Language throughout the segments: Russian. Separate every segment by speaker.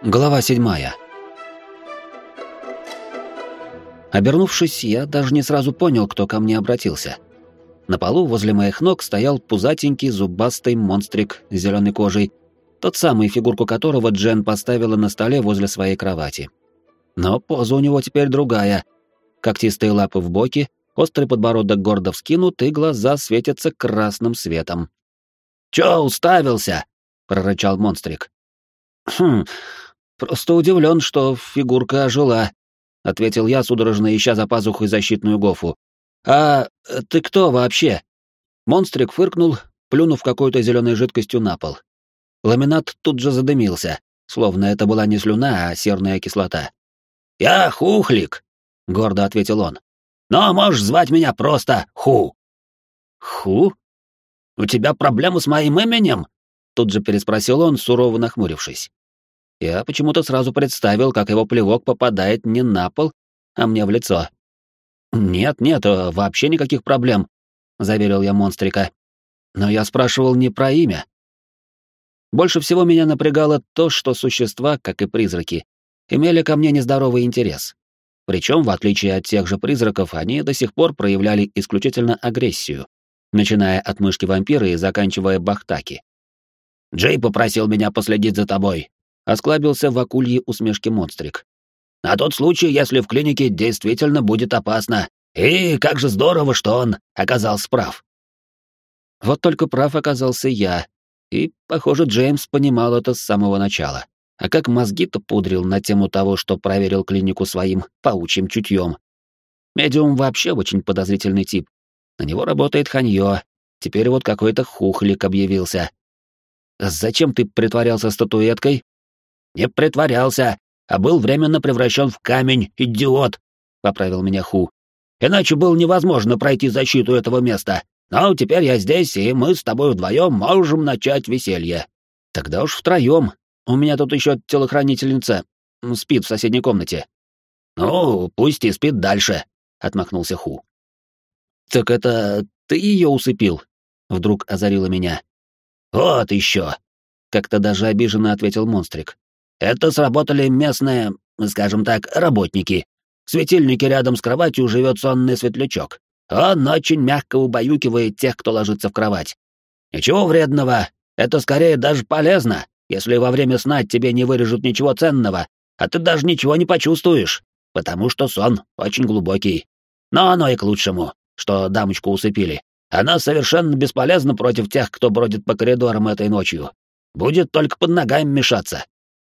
Speaker 1: Глава 7. Обернувшись, я даже не сразу понял, кто ко мне обратился. На полу возле моих ног стоял пузатенький зубастый монстрик с зеленой кожей, тот самый, фигурку которого Джен поставила на столе возле своей кровати. Но поза у него теперь другая. Когтистые лапы в боки, острый подбородок гордо вскинут, и глаза светятся красным светом. «Чё уставился?» — прорычал монстрик. «Просто удивлен, что фигурка ожила», — ответил я, судорожно ища за пазухой защитную гофу. «А ты кто вообще?» Монстрик фыркнул, плюнув какой-то зеленой жидкостью на пол. Ламинат тут же задымился, словно это была не слюна, а серная кислота. «Я Хухлик», — гордо ответил он. «Но можешь звать меня просто Ху». «Ху? У тебя проблемы с моим именем?» — тут же переспросил он, сурово нахмурившись. Я почему-то сразу представил, как его плевок попадает не на пол, а мне в лицо. «Нет, вообще никаких проблем», — заверил я монстрика. Но я спрашивал не про имя. Больше всего меня напрягало то, что существа, как и призраки, имели ко мне нездоровый интерес. Причем, в отличие от тех же призраков, они до сих пор проявляли исключительно агрессию, начиная от мышки-вампира и заканчивая бахтаки. «Джей попросил меня последить за тобой», — осклабился в акульи усмешке монстрик. «На тот случай, если в клинике действительно будет опасно. И как же здорово, что он оказался прав». Вот только прав оказался я, и, похоже, Джеймс понимал это с самого начала. А как мозги-то пудрил на тему того, что проверил клинику своим паучьим чутьем. Медиум вообще очень подозрительный тип. На него работает Ханьё, теперь вот какой-то Хухлик объявился. «Зачем ты притворялся статуэткой?» «Не притворялся, а был временно превращен в камень, идиот», — поправил меня Ху. «Иначе было невозможно пройти защиту этого места. Но теперь я здесь, и мы с тобой вдвоем можем начать веселье». «Тогда уж втроем. У меня тут еще телохранительница спит в соседней комнате». «Ну, пусть и спит дальше», — отмахнулся Ху. «Так это ты ее усыпил?» — вдруг озарило меня. «Вот еще», — как-то даже обиженно ответил монстрик. «Это сработали местные, скажем так, работники. В светильнике рядом с кроватью живет сонный светлячок. Он очень мягко убаюкивает тех, кто ложится в кровать. Ничего вредного, это скорее даже полезно, если во время сна тебе не вырежут ничего ценного, а ты даже ничего не почувствуешь, потому что сон очень глубокий. Но оно и к лучшему, что дамочку усыпили. Она совершенно бесполезна против тех, кто бродит по коридорам этой ночью. Будет только под ногами мешаться».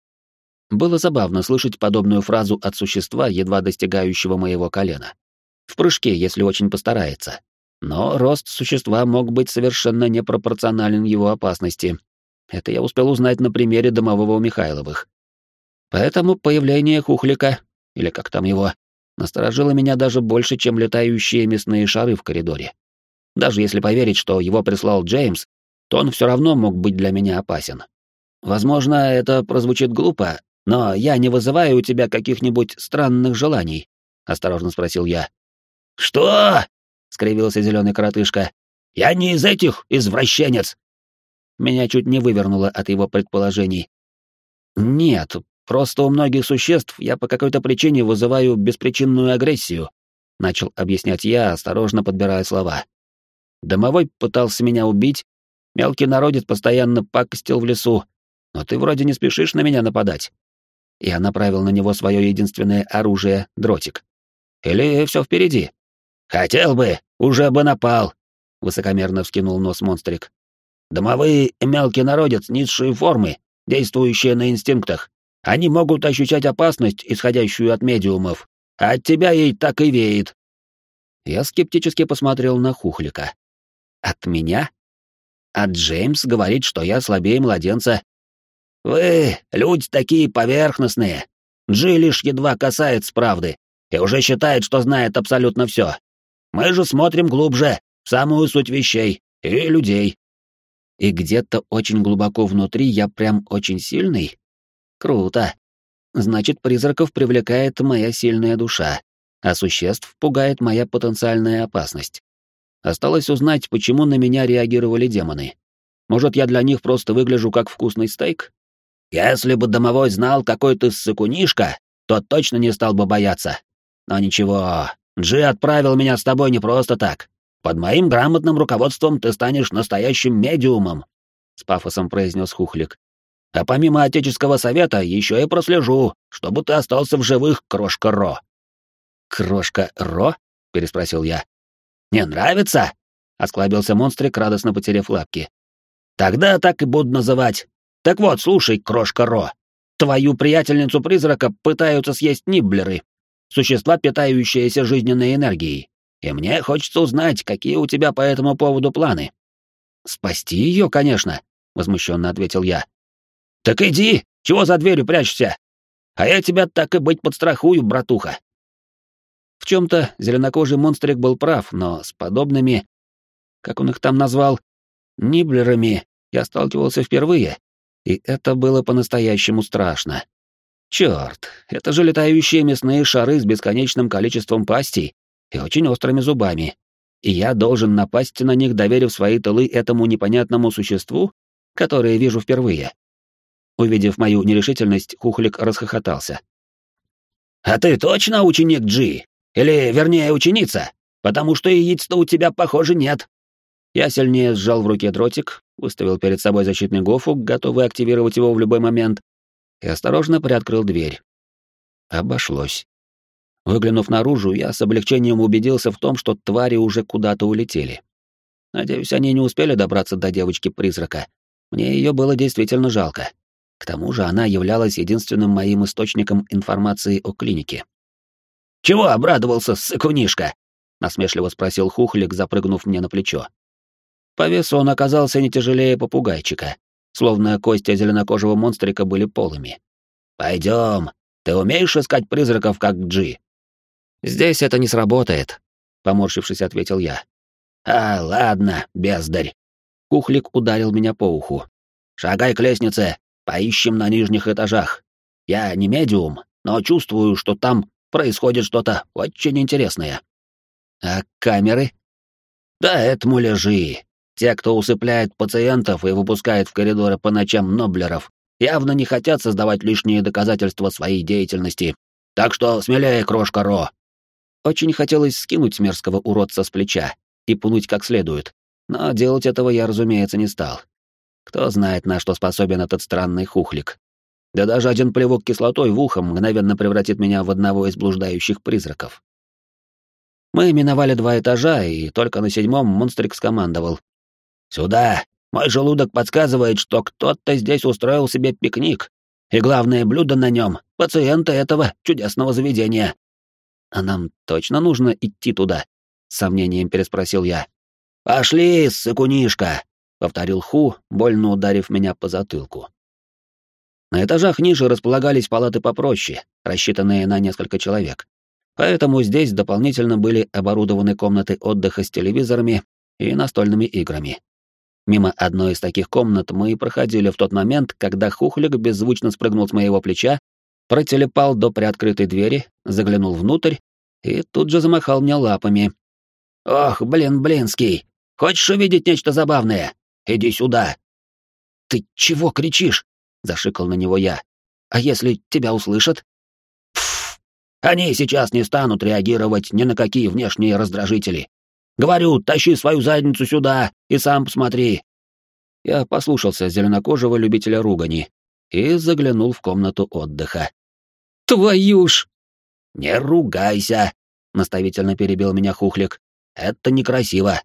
Speaker 1: Было забавно слышать подобную фразу от существа, едва достигающего моего колена. В прыжке, если очень постарается. Но рост существа мог быть совершенно непропорционален его опасности. Это я успел узнать на примере домового у Михайловых. Поэтому появление Хухлика, или как там его, насторожило меня даже больше, чем летающие мясные шары в коридоре. Даже если поверить, что его прислал Джеймс, то он все равно мог быть для меня опасен. Возможно, это прозвучит глупо, но я не вызываю у тебя каких-нибудь странных желаний? Осторожно спросил я. «Что?» — скривился зеленый коротышка. «Я не из этих, извращенец!» Меня чуть не вывернуло от его предположений. «Нет, просто у многих существ я по какой-то причине вызываю беспричинную агрессию», — начал объяснять я, осторожно подбирая слова. «Домовой пытался меня убить, мелкий народец постоянно пакостил в лесу, но ты вроде не спешишь на меня нападать». Я направил на него свое единственное оружие — дротик. «Или все впереди?» «Хотел бы, уже бы напал», — высокомерно вскинул нос монстрик. «Домовые и мелкий народец низшие формы, действующие на инстинктах. Они могут ощущать опасность, исходящую от медиумов, а от тебя ей так и веет». Я скептически посмотрел на Хухлика. «От меня? А Джеймс говорит, что я слабее младенца». «Вы, люди такие поверхностные. Джи лишь едва касается правды и уже считает, что знает абсолютно все. Мы же смотрим глубже, в самую суть вещей и людей». «И где-то очень глубоко внутри я прям очень сильный? Круто. Значит, призраков привлекает моя сильная душа, а существ пугает моя потенциальная опасность. Осталось узнать, почему на меня реагировали демоны. Может, я для них просто выгляжу как вкусный стейк? Если бы домовой знал, какой ты ссыкунишка, то точно не стал бы бояться. Но ничего, Джи отправил меня с тобой не просто так. Под моим грамотным руководством ты станешь настоящим медиумом», — с пафосом произнес Хухлик. «А помимо Отеческого совета еще и прослежу, чтобы ты остался в живых, крошка Ро». «Крошка Ро?» — переспросил я. «Не нравится?» — осклабился монстрик, радостно потеряв лапки. «Тогда так и буду называть. Так вот, слушай, крошка Ро, твою приятельницу-призрака пытаются съесть нибблеры, существа, питающиеся жизненной энергией, и мне хочется узнать, какие у тебя по этому поводу планы». «Спасти ее, конечно», — возмущенно ответил я. «Так иди, чего за дверью прячешься? А я тебя так и быть подстрахую, братуха». В чем-то зеленокожий монстрик был прав, но с подобными, как он их там назвал, нибблерами я сталкивался впервые, и это было по-настоящему страшно. Черт, это же летающие мясные шары с бесконечным количеством пастей и очень острыми зубами. И я должен напасть на них, доверив свои тылы этому непонятному существу, которое вижу впервые. Увидев мою нерешительность, Хухлик расхохотался. «А ты точно ученик Джи? Или, вернее, ученица? Потому что яиц-то у тебя, похоже, нет». Я сильнее сжал в руке дротик, выставил перед собой защитный гофу, готовый активировать его в любой момент, и осторожно приоткрыл дверь. Обошлось. Выглянув наружу, я с облегчением убедился в том, что твари уже куда-то улетели. Надеюсь, они не успели добраться до девочки-призрака. Мне ее было действительно жалко. К тому же она являлась единственным моим источником информации о клинике. «Чего обрадовался, ссыкунишка?» — насмешливо спросил Хухлик, запрыгнув мне на плечо. По весу он оказался не тяжелее попугайчика, словно кости зеленокожего монстрика были полыми. «Пойдем, ты умеешь искать призраков, как Джи?» «Здесь это не сработает», — поморщившись, ответил я. «А, ладно, бездарь». Хухлик ударил меня по уху. «Шагай к лестнице, поищем на нижних этажах. Я не медиум, но чувствую, что там происходит что-то очень интересное». «А камеры?» «Да этому лежи. Те, кто усыпляет пациентов и выпускает в коридоры по ночам ноблеров, явно не хотят создавать лишние доказательства своей деятельности. Так что смелее, крошка Ро». Очень хотелось скинуть мерзкого уродца с плеча и пнуть как следует, но делать этого я, разумеется, не стал. Кто знает, на что способен этот странный Хухлик. Да даже один плевок кислотой в ухо мгновенно превратит меня в одного из блуждающих призраков. Мы миновали 2 этажа, и только на 7-м монстрик скомандовал. «Сюда! Мой желудок подсказывает, что кто-то здесь устроил себе пикник, и главное блюдо на нем — пациенты этого чудесного заведения». «А нам точно нужно идти туда?» — с сомнением переспросил я. «Пошли, ссыкунишка!» — повторил Ху, больно ударив меня по затылку. На этажах ниже располагались палаты попроще, рассчитанные на несколько человек. Поэтому здесь дополнительно были оборудованы комнаты отдыха с телевизорами и настольными играми. Мимо одной из таких комнат мы и проходили в тот момент, когда Хухлик беззвучно спрыгнул с моего плеча, протелепал до приоткрытой двери, заглянул внутрь и тут же замахал мне лапами. «Ох, блинский, хочешь увидеть нечто забавное? Иди сюда!» «Ты чего кричишь?» — зашикал на него я. «А если тебя услышат?» «Пф, они сейчас не станут реагировать ни на какие внешние раздражители. Говорю, тащи свою задницу сюда и сам посмотри». Я послушался зеленокожего любителя ругани и заглянул в комнату отдыха. «Твою ж!» «Не ругайся!» — наставительно перебил меня Хухлик. «Это некрасиво».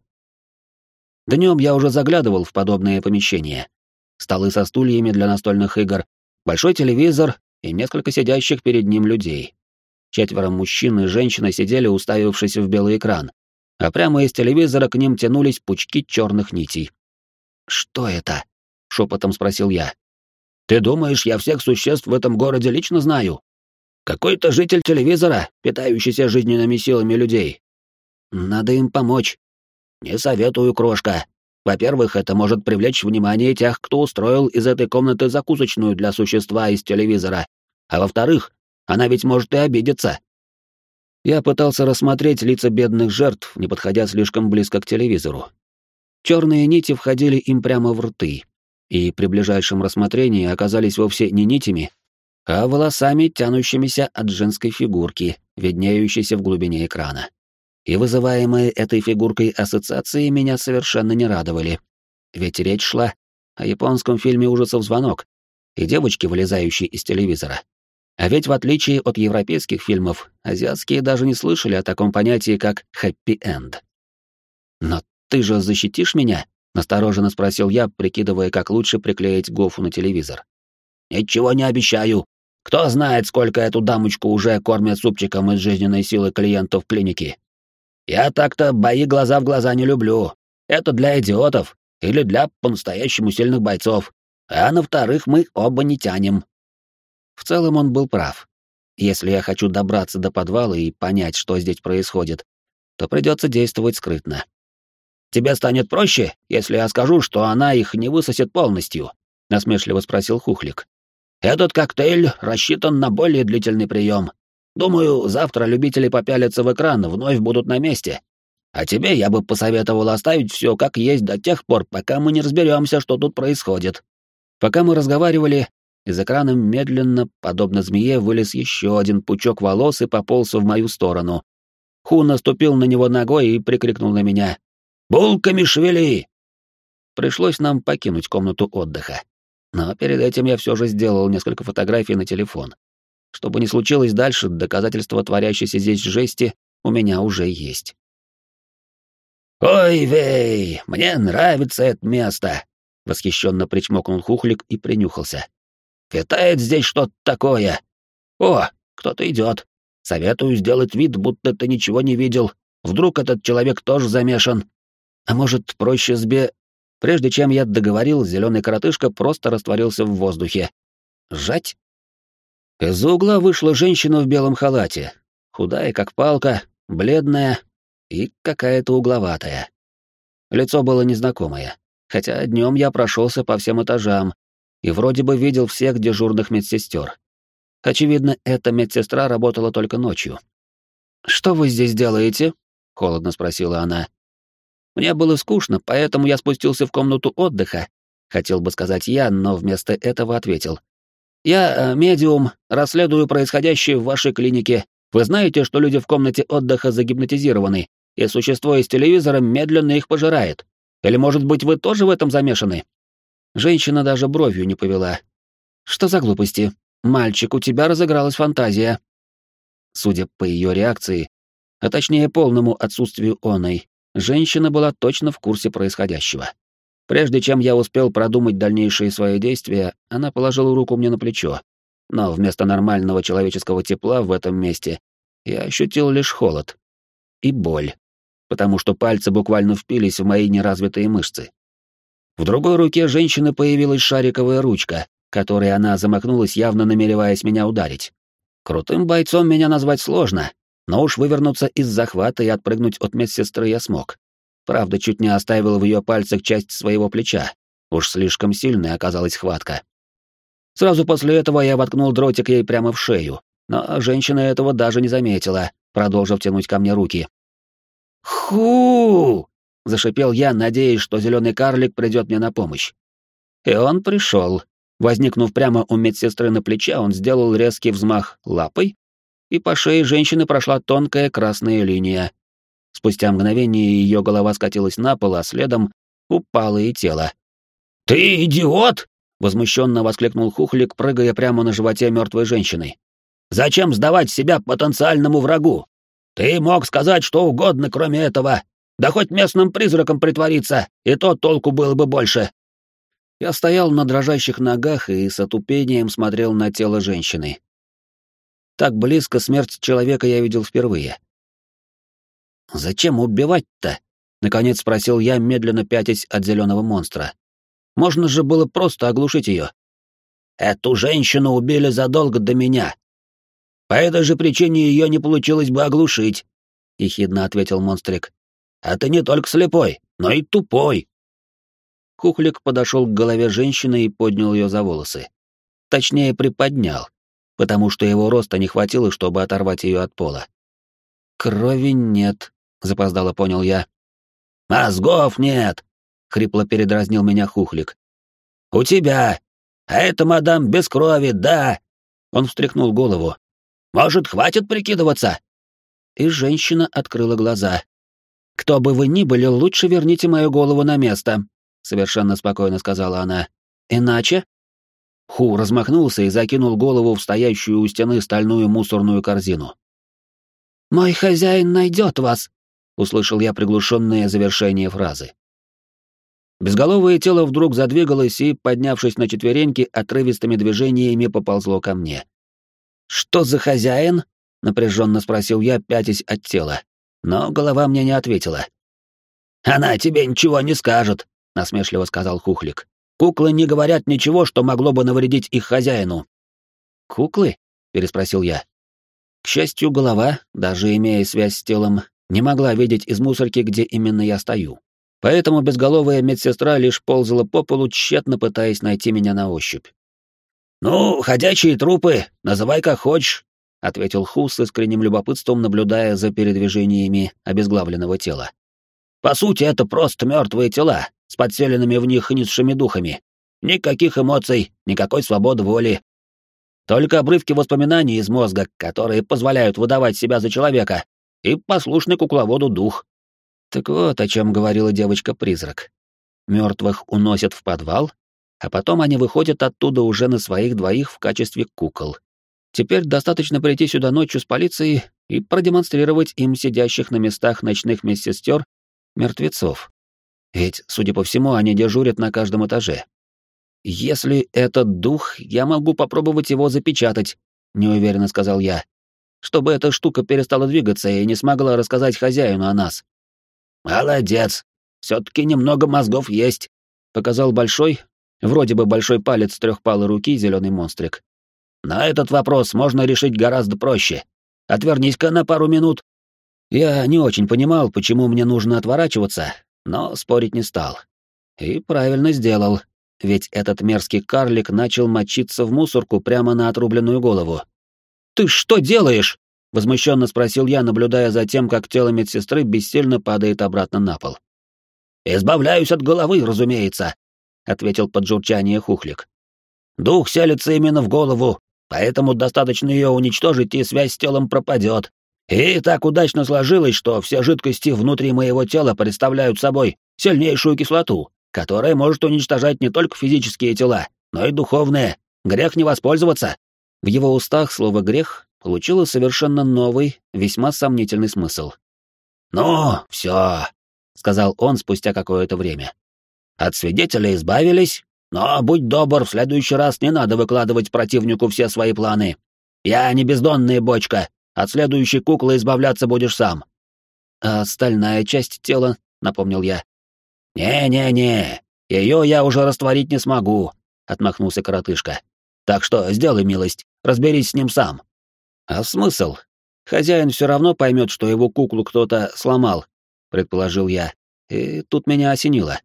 Speaker 1: Днем я уже заглядывал в подобные помещения. Столы со стульями для настольных игр, большой телевизор и несколько сидящих перед ним людей. 4 мужчин и женщины сидели, уставившись в белый экран, а прямо из телевизора к ним тянулись пучки черных нитей. «Что это?» — шепотом спросил я. «Ты думаешь, я всех существ в этом городе лично знаю? Какой-то житель телевизора, питающийся жизненными силами людей. Надо им помочь. Не советую, крошка. Во-первых, это может привлечь внимание тех, кто устроил из этой комнаты закусочную для существа из телевизора. А во-вторых, она ведь может и обидеться». Я пытался рассмотреть лица бедных жертв, не подходя слишком близко к телевизору. Черные нити входили им прямо в рты. и при ближайшем рассмотрении оказались вовсе не нитями, а волосами, тянущимися от женской фигурки, виднеющейся в глубине экрана. И вызываемые этой фигуркой ассоциации меня совершенно не радовали. Ведь речь шла о японском фильме ужасов «Звонок» и девочке, вылезающей из телевизора. А ведь в отличие от европейских фильмов, азиатские даже не слышали о таком понятии, как «хэппи-энд». «Но ты же защитишь меня?» — настороженно спросил я, прикидывая, как лучше приклеить Гофу на телевизор. «Ничего не обещаю. Кто знает, сколько эту дамочку уже кормят супчиком из жизненной силы клиентов клиники. Я так-то бои глаза в глаза не люблю. Это для идиотов или для по-настоящему сильных бойцов. А на вторых мы оба не тянем». В целом он был прав. Если я хочу добраться до подвала и понять, что здесь происходит, то придется действовать скрытно. «Тебе станет проще, если я скажу, что она их не высосет полностью?» — насмешливо спросил Хухлик. «Этот коктейль рассчитан на более длительный прием. Думаю, завтра любители попялиться в экран вновь будут на месте. А тебе я бы посоветовал оставить все как есть до тех пор, пока мы не разберемся, что тут происходит». Пока мы разговаривали, из экрана медленно, подобно змее, вылез еще один пучок волос и пополз в мою сторону. Ху наступил на него ногой и прикрикнул на меня: «Булками шевели!» Пришлось нам покинуть комнату отдыха. Но перед этим я все же сделал несколько фотографий на телефон. Что бы ни случилось дальше, доказательства творящейся здесь жести у меня уже есть. «Ой, вей, мне нравится это место!» — восхищенно причмокнул Хухлик и принюхался. «Витает здесь что-то такое. О, кто-то идет. Советую сделать вид, будто ты ничего не видел. Вдруг этот человек тоже замешан. А может, проще Прежде чем я договорил, зеленый коротышка просто растворился в воздухе. Сжать? Из-за угла вышла женщина в белом халате. Худая, как палка, бледная и какая-то угловатая. Лицо было незнакомое, хотя днем я прошелся по всем этажам и вроде бы видел всех дежурных медсестер. Очевидно, эта медсестра работала только ночью. «Что вы здесь делаете?» — холодно спросила она. Мне было скучно, поэтому я спустился в комнату отдыха, хотел бы сказать я, но вместо этого ответил. «Я медиум, расследую происходящее в вашей клинике. Вы знаете, что люди в комнате отдыха загипнотизированы, и существо из телевизора медленно их пожирает? Или, может быть, вы тоже в этом замешаны?» Женщина даже бровью не повела. «Что за глупости? Мальчик, у тебя разыгралась фантазия». Судя по ее реакции, а точнее полному отсутствию оной, женщина была точно в курсе происходящего. Прежде чем я успел продумать дальнейшие свои действия, она положила руку мне на плечо, но вместо нормального человеческого тепла в этом месте я ощутил лишь холод и боль, потому что пальцы буквально впились в мои неразвитые мышцы. В другой руке женщины появилась шариковая ручка, которой она замахнулась, явно намереваясь меня ударить. Крутым бойцом меня назвать сложно, но уж вывернуться из захвата и отпрыгнуть от медсестры я смог. Правда, чуть не оставил в ее пальцах часть своего плеча. Уж слишком сильной оказалась хватка. Сразу после этого я воткнул дротик ей прямо в шею, но женщина этого даже не заметила, продолжив тянуть ко мне руки. «Ху!» — зашипел я, надеясь, что зеленый карлик придет мне на помощь. И он пришел. Возникнув прямо у медсестры на плече, он сделал резкий взмах лапой, и по шее женщины прошла тонкая красная линия. Спустя мгновение ее голова скатилась на пол, а следом упало и тело. «Ты идиот!» — возмущенно воскликнул Хухлик, прыгая прямо на животе мертвой женщины. «Зачем сдавать себя потенциальному врагу? Ты мог сказать что угодно, кроме этого. Да хоть местным призраком притвориться, и то толку было бы больше». Я стоял на дрожащих ногах и с отупением смотрел на тело женщины. Так близко смерть человека я видел впервые. «Зачем убивать-то?» — наконец спросил я, медленно пятясь от зеленого монстра. «Можно же было просто оглушить ее». «Эту женщину убили задолго до меня. По этой же причине ее не получилось бы оглушить», — ехидно ответил монстрик. «А ты не только слепой, но и тупой». Хухлик подошел к голове женщины и поднял ее за волосы. Точнее, приподнял, потому что его роста не хватило, чтобы оторвать ее от пола. «Крови нет», — запоздало понял я. «Мозгов нет», — хрипло передразнил меня Хухлик. «У тебя! А это, мадам, без крови, да!» Он встряхнул голову. «Может, хватит прикидываться?» И женщина открыла глаза. «Кто бы вы ни были, лучше верните мою голову на место», — совершенно спокойно сказала она. «Иначе...» Ху размахнулся и закинул голову в стоящую у стены стальную мусорную корзину. «Мой хозяин найдет вас», — услышал я приглушенное завершение фразы. Безголовое тело вдруг задвигалось и, поднявшись на четвереньки, отрывистыми движениями поползло ко мне. «Что за хозяин?» — напряженно спросил я, пятясь от тела. Но голова мне не ответила. «Она тебе ничего не скажет», — насмешливо сказал Хухлик. «Куклы не говорят ничего, что могло бы навредить их хозяину». «Куклы?» — переспросил я. К счастью, голова, даже имея связь с телом, не могла видеть из мусорки, где именно я стою. Поэтому безголовая медсестра лишь ползала по полу, тщетно пытаясь найти меня на ощупь. «Ну, ходячие трупы, называй как хочешь», — ответил Ху с искренним любопытством, наблюдая за передвижениями обезглавленного тела. «По сути, это просто мертвые тела, с подселенными в них низшими духами. Никаких эмоций, никакой свободы воли. Только обрывки воспоминаний из мозга, которые позволяют выдавать себя за человека, и послушный кукловоду дух». Так вот, о чем говорила девочка-призрак. Мертвых уносят в подвал, а потом они выходят оттуда уже на своих двоих в качестве кукол. Теперь достаточно прийти сюда ночью с полицией и продемонстрировать им сидящих на местах ночных медсестер мертвецов. Ведь, судя по всему, они дежурят на каждом этаже. «Если этот дух, я могу попробовать его запечатать», — неуверенно сказал я, «чтобы эта штука перестала двигаться и не смогла рассказать хозяину о нас». «Молодец! Все-таки немного мозгов есть», — показал большой, вроде бы большой палец трехпалой руки зеленый монстрик. «На этот вопрос можно решить гораздо проще. Отвернись-ка на пару минут». Я не очень понимал, почему мне нужно отворачиваться, но спорить не стал. И правильно сделал, ведь этот мерзкий карлик начал мочиться в мусорку прямо на отрубленную голову. «Ты что делаешь?» — возмущенно спросил я, наблюдая за тем, как тело медсестры бессильно падает обратно на пол. «Избавляюсь от головы, разумеется», — ответил под журчание Хухлик. «Дух селится именно в голову, поэтому достаточно ее уничтожить, и связь с телом пропадет. И так удачно сложилось, что все жидкости внутри моего тела представляют собой сильнейшую кислоту, которая может уничтожать не только физические тела, но и духовные. Грех не воспользоваться». В его устах слово «грех» получило совершенно новый, весьма сомнительный смысл. «Ну, все», — сказал он спустя какое-то время. «От свидетеля избавились, но, будь добр, в следующий раз не надо выкладывать противнику все свои планы. Я не бездонная бочка, от следующей куклы избавляться будешь сам». «А остальная часть тела», — напомнил я. «Не-не-не, ее я уже растворить не смогу», — отмахнулся коротышка. «Так что сделай милость, разберись с ним сам». «А смысл? Хозяин все равно поймет, что его куклу кто-то сломал», — предположил я, и тут меня осенило.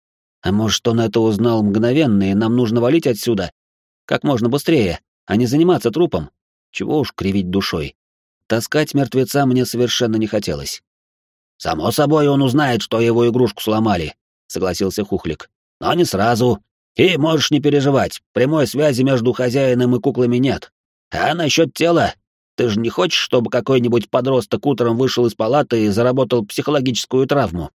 Speaker 1: «А может, он это узнал мгновенно, и нам нужно валить отсюда? Как можно быстрее, а не заниматься трупом? Чего уж кривить душой. Таскать мертвеца мне совершенно не хотелось». «Само собой, он узнает, что его игрушку сломали», — согласился Хухлик. «Но не сразу. И можешь не переживать, прямой связи между хозяином и куклами нет. А насчет тела, ты же не хочешь, чтобы какой-нибудь подросток утром вышел из палаты и заработал психологическую травму?»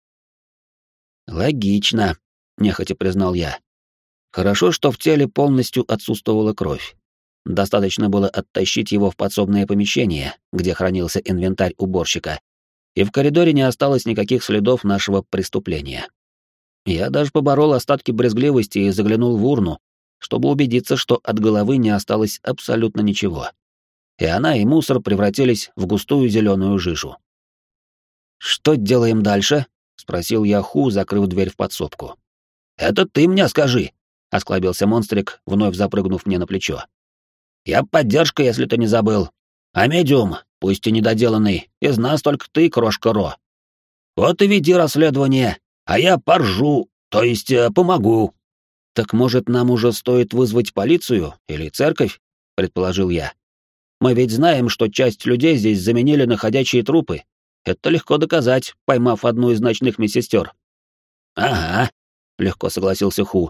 Speaker 1: «Логично», — нехотя признал я. «Хорошо, что в теле полностью отсутствовала кровь. Достаточно было оттащить его в подсобное помещение, где хранился инвентарь уборщика, и в коридоре не осталось никаких следов нашего преступления. Я даже поборол остатки брезгливости и заглянул в урну, чтобы убедиться, что от головы не осталось абсолютно ничего. И она, и мусор превратились в густую зеленую жижу. «Что делаем дальше?» — спросил я Ху, закрыв дверь в подсобку. «Это ты мне скажи», — осклабился монстрик, вновь запрыгнув мне на плечо. «Я поддержка, если ты не забыл. А медиум, пусть и недоделанный, из нас только ты, крошка Ро. Вот и веди расследование, а я поржу, то есть помогу». «Так, может, нам уже стоит вызвать полицию или церковь?» — предположил я. «Мы ведь знаем, что часть людей здесь заменили на ходячие трупы. Это легко доказать, поймав одну из ночных медсестер». «Ага», — легко согласился Ху.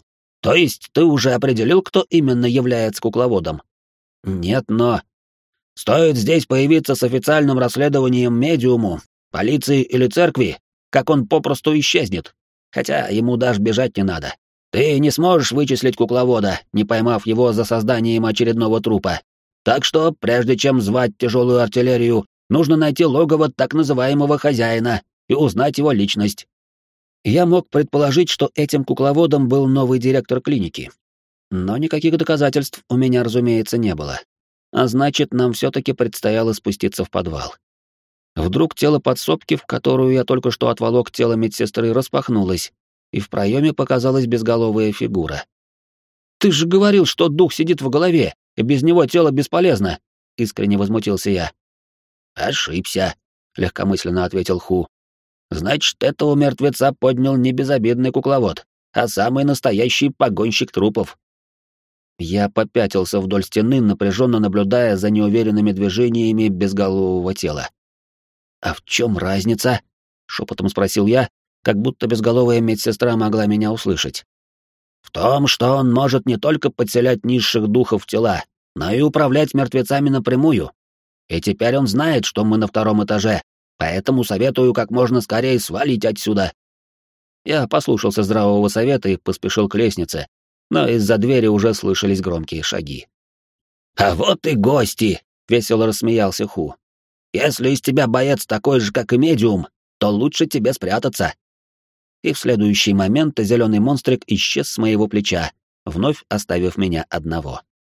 Speaker 1: То есть ты уже определил, кто именно является кукловодом? Нет, но... Стоит здесь появиться с официальным расследованием медиуму, полиции или церкви, как он попросту исчезнет. Хотя ему даже бежать не надо. Ты не сможешь вычислить кукловода, не поймав его за созданием очередного трупа. Так что, прежде чем звать тяжелую артиллерию, нужно найти логово так называемого хозяина и узнать его личность. Я мог предположить, что этим кукловодом был новый директор клиники. Но никаких доказательств у меня, разумеется, не было. А значит, нам все-таки предстояло спуститься в подвал. Вдруг тело подсобки, в которую я только что отволок тело медсестры, распахнулось, и в проеме показалась безголовая фигура. «Ты же говорил, что дух сидит в голове, и без него тело бесполезно!» — искренне возмутился я. «Ошибся», — легкомысленно ответил Ху. «Значит, этого мертвеца поднял не безобидный кукловод, а самый настоящий погонщик трупов». Я попятился вдоль стены, напряженно наблюдая за неуверенными движениями безголового тела. «А в чем разница?» — шепотом спросил я, как будто безголовая медсестра могла меня услышать. «В том, что он может не только подселять низших духов в тела, но и управлять мертвецами напрямую. И теперь он знает, что мы на 2-м этаже, поэтому советую как можно скорее свалить отсюда». Я послушался здравого совета и поспешил к лестнице, но из-за двери уже слышались громкие шаги. «А вот и гости!» — весело рассмеялся Ху. «Если из тебя боец такой же, как и медиум, то лучше тебе спрятаться». И в следующий момент зеленый монстрик исчез с моего плеча, вновь оставив меня одного.